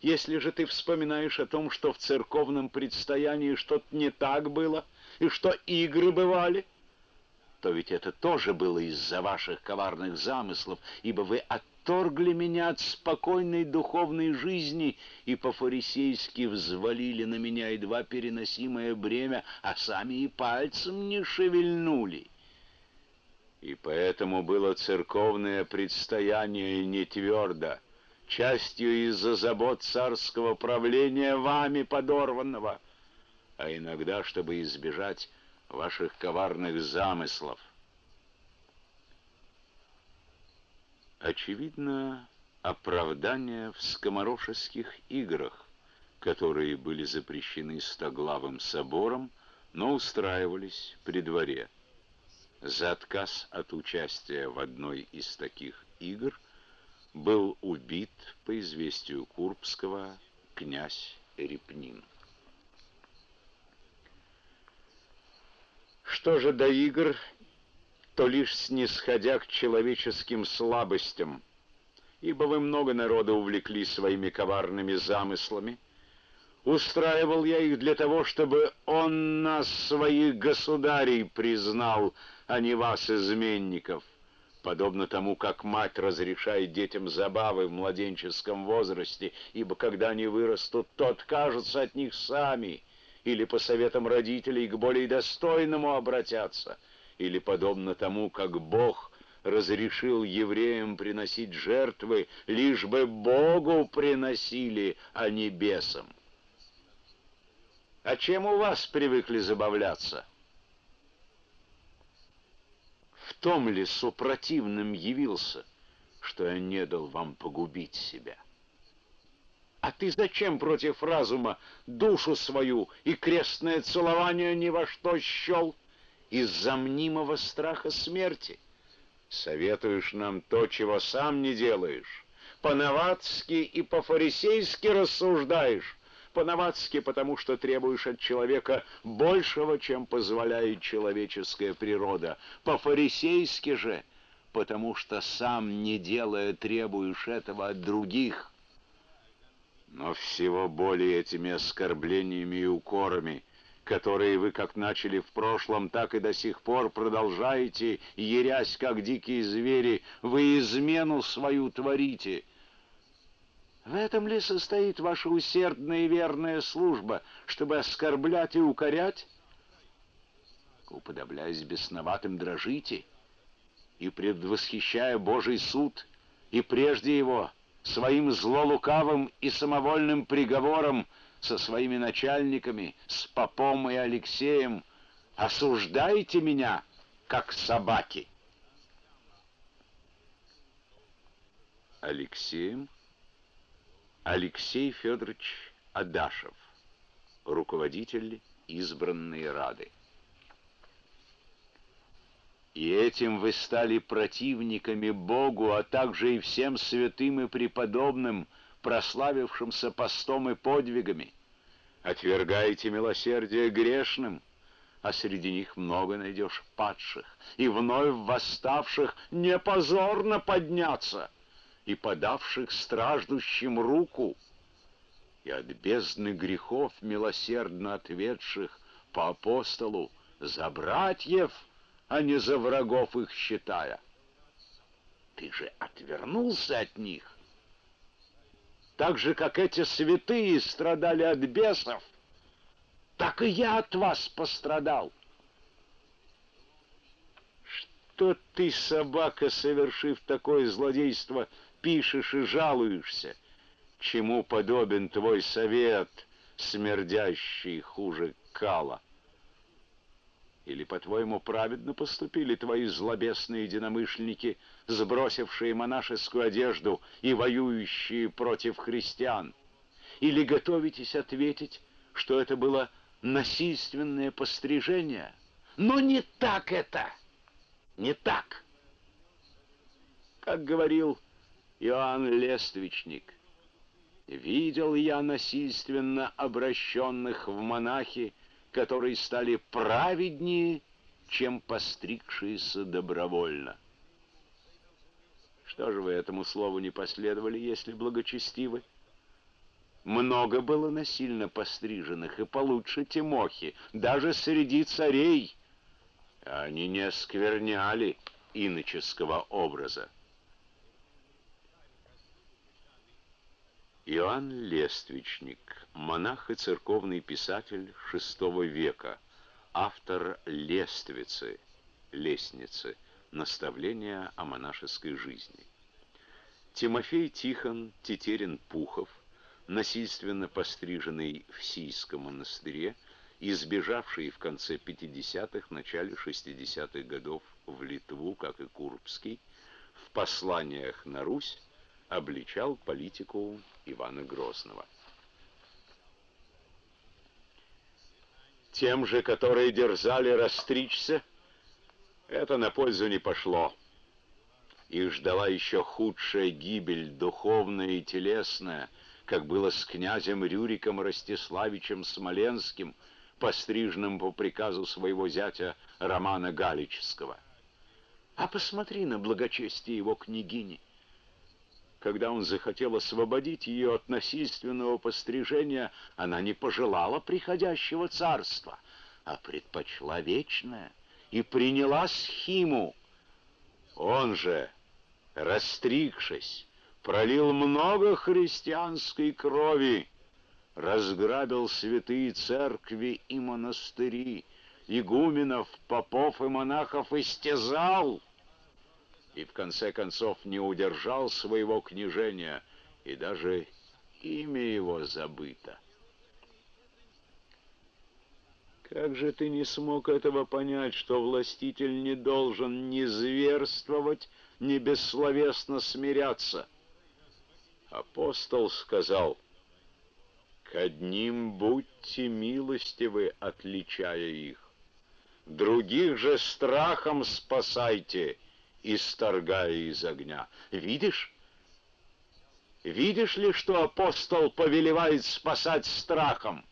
Если же ты вспоминаешь о том, что в церковном предстоянии что-то не так было, и что игры бывали, то ведь это тоже было из-за ваших коварных замыслов, ибо вы отторгли меня от спокойной духовной жизни и по-фарисейски взвалили на меня едва переносимое бремя, а сами и пальцем не шевельнули. И поэтому было церковное предстояние не твердо, частью из-за забот царского правления вами подорванного, а иногда, чтобы избежать ваших коварных замыслов. Очевидно, оправдание в скоморошеских играх, которые были запрещены Стоглавым собором, но устраивались при дворе. За отказ от участия в одной из таких игр был убит, по известию Курбского, князь Репнин. Что же до игр, то лишь снисходя к человеческим слабостям, ибо вы много народа увлекли своими коварными замыслами. Устраивал я их для того, чтобы он нас, своих государей, признал, а не вас, изменников, подобно тому, как мать разрешает детям забавы в младенческом возрасте, ибо когда они вырастут, то откажутся от них сами, или по советам родителей к более достойному обратятся, или подобно тому, как Бог разрешил евреям приносить жертвы, лишь бы Богу приносили, а не бесам. А чем у вас привыкли забавляться? В том ли супротивным явился, что я не дал вам погубить себя? А ты зачем против разума душу свою и крестное целование ни во что счел? Из-за мнимого страха смерти? Советуешь нам то, чего сам не делаешь. По-новатски и по-фарисейски рассуждаешь. По-новатски, потому что требуешь от человека большего, чем позволяет человеческая природа. По-фарисейски же, потому что сам, не делая, требуешь этого от других. Но всего более этими оскорблениями и укорами, которые вы как начали в прошлом, так и до сих пор продолжаете, ярясь, как дикие звери, вы измену свою творите. В этом ли состоит ваша усердная и верная служба, чтобы оскорблять и укорять? Уподобляясь бесноватым, дрожите, и, предвосхищая Божий суд, и прежде его, своим злолукавым и самовольным приговором со своими начальниками, с попом и Алексеем, осуждайте меня, как собаки. Алексеем Алексей Федорович Адашев, руководитель избранной Рады. И этим вы стали противниками Богу, а также и всем святым и преподобным, прославившимся постом и подвигами. Отвергаете милосердие грешным, а среди них много найдешь падших, и вновь восставших не позорно подняться, и подавших страждущим руку, и от бездны грехов милосердно ответших по апостолу за братьев, а не за врагов их считая. Ты же отвернулся от них, так же, как эти святые страдали от бесов, так и я от вас пострадал. Что ты, собака, совершив такое злодейство, пишешь и жалуешься? Чему подобен твой совет, смердящий хуже кала? Или, по-твоему, праведно поступили твои злобесные единомышленники, сбросившие монашескую одежду и воюющие против христиан? Или готовитесь ответить, что это было насильственное пострижение? Но не так это! Не так! Как говорил Иоанн Лествичник, видел я насильственно обращенных в монахи, которые стали праведнее, чем постригшиеся добровольно. Что же вы этому слову не последовали, если благочестивы? Много было насильно постриженных и получше Тимохи, даже среди царей. Они не оскверняли иноческого образа. Иоанн Лествичник, монах и церковный писатель VI века, автор «Лествицы», «Лестницы», наставления о монашеской жизни. Тимофей Тихон Тетерин-Пухов, насильственно постриженный в Сийском монастыре, избежавший в конце 50-х, начале 60-х годов в Литву, как и Курбский, в посланиях на Русь обличал политику Ивана Грозного. Тем же, которые дерзали растричься, это на пользу не пошло. Их ждала еще худшая гибель, духовная и телесная, как было с князем Рюриком Ростиславичем Смоленским, постриженным по приказу своего зятя Романа Галичского. А посмотри на благочестие его княгини. Когда он захотел освободить ее от насильственного пострижения, она не пожелала приходящего царства, а предпочла вечное и приняла схиму. Он же, растригшись, пролил много христианской крови, разграбил святые церкви и монастыри, игуменов, попов и монахов истязал, и в конце концов не удержал своего княжения, и даже имя его забыто. Как же ты не смог этого понять, что властитель не должен ни зверствовать, ни бессловесно смиряться? Апостол сказал: «К одним будьте милостивы, отличая их, других же страхом спасайте, исторгая из огня». Видишь? Видишь ли, что апостол повелевает спасать страхом?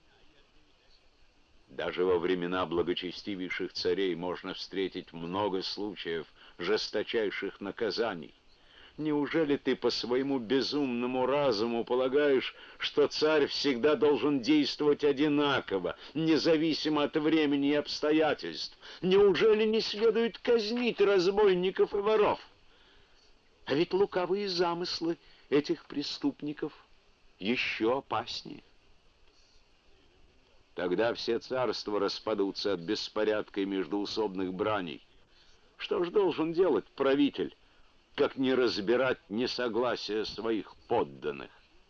Даже во времена благочестивейших царей можно встретить много случаев жесточайших наказаний. Неужели ты по своему безумному разуму полагаешь, что царь всегда должен действовать одинаково, независимо от времени и обстоятельств? Неужели не следует казнить разбойников и воров? А ведь лукавые замыслы этих преступников еще опаснее. Тогда все царства распадутся от беспорядка и междоусобных браней. Что ж должен делать правитель, как не разбирать несогласия своих подданных?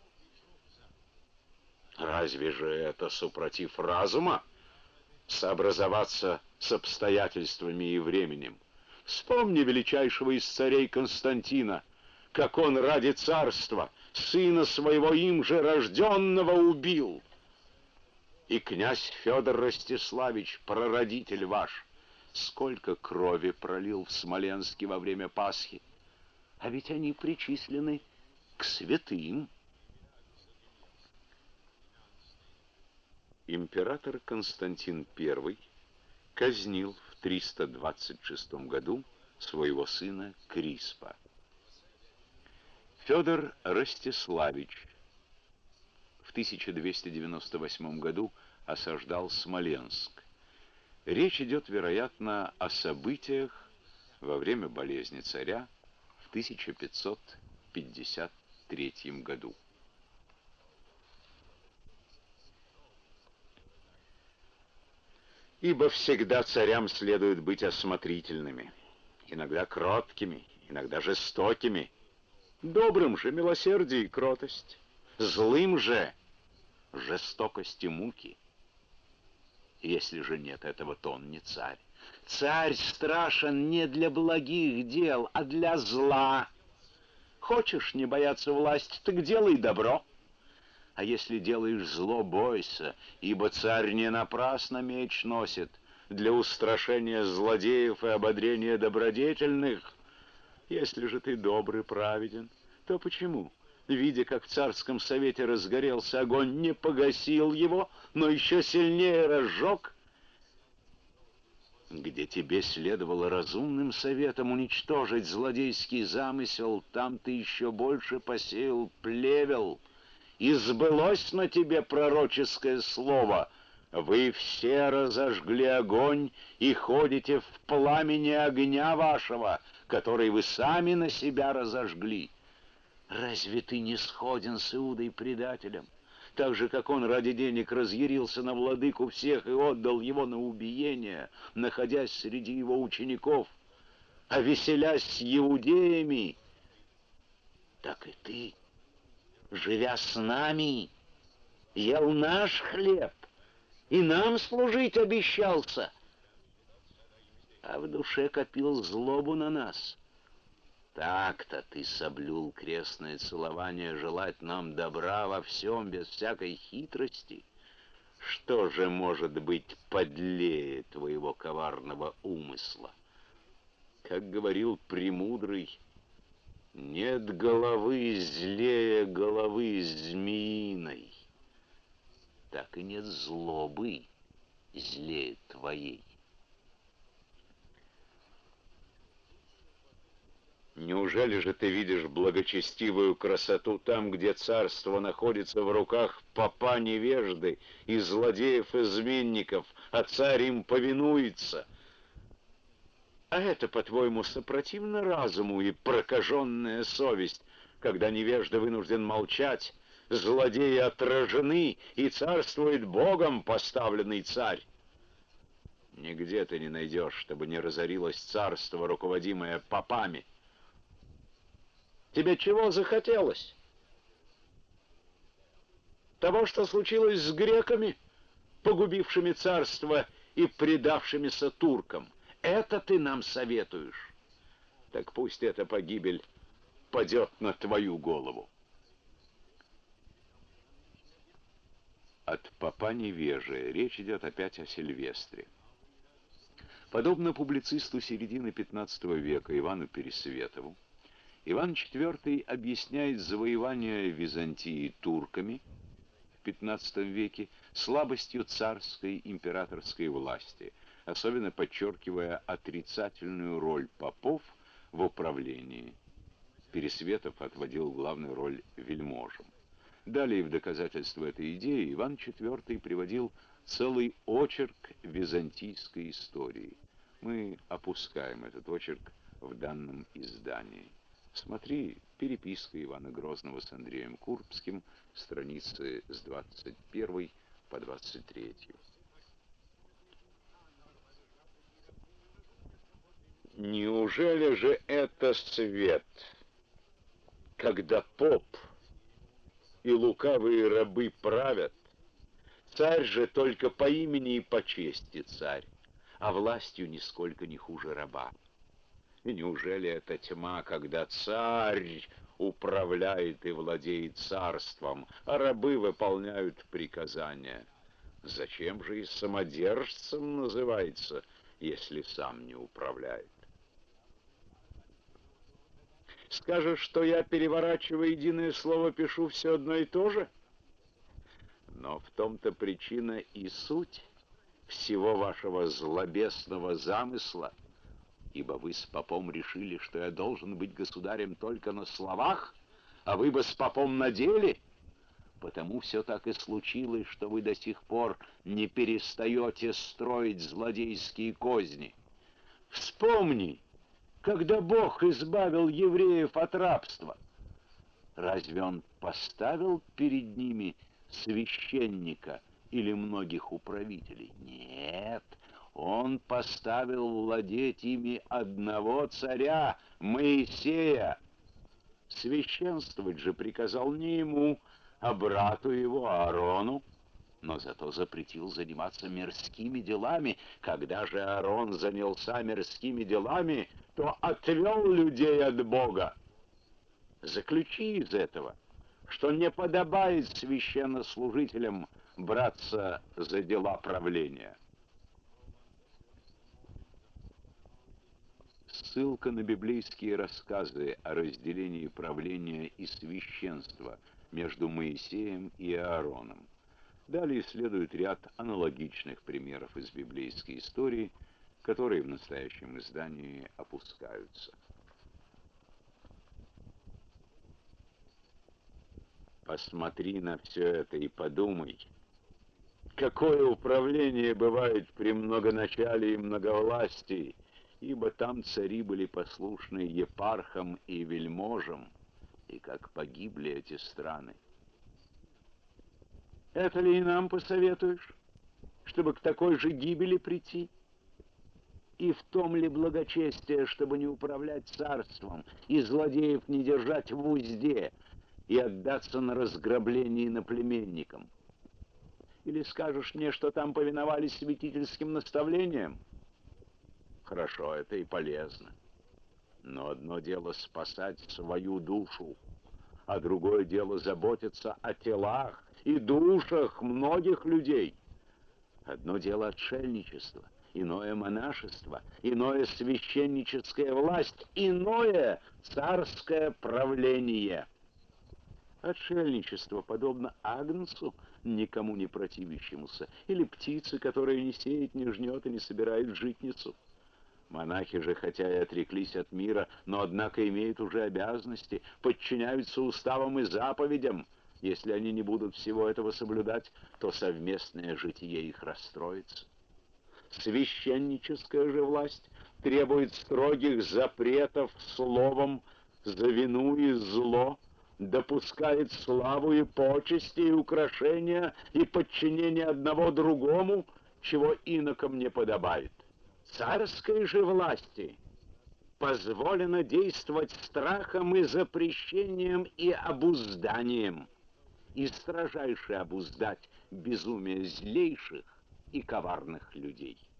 Разве же это супротив разума сообразоваться с обстоятельствами и временем? Вспомни величайшего из царей Константина, как он ради царства сына своего им же рожденного убил. И князь Федор Ростиславич, прародитель ваш, сколько крови пролил в Смоленске во время Пасхи. А ведь они причислены к святым. Император Константин I казнил в 326 году своего сына Криспа. Федор Ростиславич в 1298 году осаждал Смоленск. Речь идет, вероятно, о событиях во время болезни царя в 1553 году. Ибо всегда царям следует быть осмотрительными, иногда кроткими, иногда жестокими, добрым же милосердие и кротость, злым же жестокость и муки. Если же нет этого, то он не царь. Царь страшен не для благих дел, а для зла. Хочешь не бояться власти, так делай добро. А если делаешь зло, бойся, ибо царь не напрасно меч носит для устрашения злодеев и ободрения добродетельных. Если же ты добрый, праведен, то почему, видя, как в царском совете разгорелся огонь, не погасил его, но еще сильнее разжег? Где тебе следовало разумным советом уничтожить злодейский замысел, там ты еще больше посеял плевел и сбылось на тебе пророческое слово. Вы все разожгли огонь и ходите в пламени огня вашего, который вы сами на себя разожгли. Разве ты не сходен с Иудой предателем? Так же, как он ради денег разъярился на владыку всех и отдал его на убиение, находясь среди его учеников, а веселясь с иудеями, так и ты, живя с нами, ел наш хлеб и нам служить обещался, а в душе копил злобу на нас. Так-то ты соблюл крестное целование желать нам добра во всем, без всякой хитрости. Что же может быть подлее твоего коварного умысла? Как говорил премудрый, нет головы злее головы змеиной, так и нет злобы злее твоей. Неужели же ты видишь благочестивую красоту там, где царство находится в руках попа невежды и злодеев-изменников, а царь им повинуется? А это, по-твоему, сопротивно разуму и прокаженная совесть, когда невежда вынужден молчать, злодеи отражены, и царствует Богом поставленный царь? Нигде ты не найдешь, чтобы не разорилось царство, руководимое попами. Тебе чего захотелось? Того, что случилось с греками, погубившими царство и предавшимися туркам. Это ты нам советуешь. Так пусть эта погибель падет на твою голову. От попа невежия речь идет опять о Сильвестре. Подобно публицисту середины XV века Ивану Пересветову, Иван IV объясняет завоевание Византии турками в XV веке слабостью царской императорской власти, особенно подчеркивая отрицательную роль попов в управлении. Пересветов отводил главную роль вельможам. Далее в доказательство этой идеи Иван IV приводил целый очерк византийской истории. Мы опускаем этот очерк в данном издании. Смотри, переписка Ивана Грозного с Андреем Курбским, страницы с 21 по 23. Неужели же это свет, когда поп и лукавые рабы правят? Царь же только по имени и по чести царь, а властью нисколько не хуже раба. И неужели это тьма, когда царь управляет и владеет царством, а рабы выполняют приказания? Зачем же и самодержцем называется, если сам не управляет? Скажешь, что я, переворачивая единое слово, пишу все одно и то же? Но в том-то причина и суть всего вашего злобесного замысла, ибо вы с попом решили, что я должен быть государем только на словах, а вы бы с попом на деле. Потому все так и случилось, что вы до сих пор не перестаете строить злодейские козни. Вспомни, когда Бог избавил евреев от рабства, разве Он поставил перед ними священника или многих управителей? Нет, Он поставил владеть ими одного царя, Моисея. Священствовать же приказал не ему, а брату его Аарону, но зато запретил заниматься мирскими делами. Когда же Аарон занялся мирскими делами, то отвел людей от Бога. Заключи из этого, что не подобает священнослужителям браться за дела правления. Ссылка на библейские рассказы о разделении правления и священства между Моисеем и Аароном. Далее следует ряд аналогичных примеров из библейской истории, которые в настоящем издании опускаются. Посмотри на все это и подумай, какое управление бывает при многоначалии и многовластии, ибо там цари были послушны епархам и вельможам, и как погибли эти страны. Это ли и нам посоветуешь, чтобы к такой же гибели прийти? И в том ли благочестие, чтобы не управлять царством, и злодеев не держать в узде, и отдаться на разграбление иноплеменникам? Или скажешь мне, что там повиновались святительским наставлениям? Хорошо, это и полезно. Но одно дело спасать свою душу, а другое дело заботиться о телах и душах многих людей. Одно дело отшельничество, иное монашество, иное священническая власть, иное царское правление. Отшельничество подобно агнцу, никому не противящемуся, или птице, которая не сеет, не жнет и не собирает житницу. Монахи же, хотя и отреклись от мира, но однако имеют уже обязанности, подчиняются уставам и заповедям. Если они не будут всего этого соблюдать, то совместное житие их расстроится. Священническая же власть требует строгих запретов словом за вину и зло, допускает славу и почести, и украшения, и подчинение одного другому, чего инокам не подобает. Царской же власти позволено действовать страхом и запрещением и обузданием, и строжайше обуздать безумие злейших и коварных людей.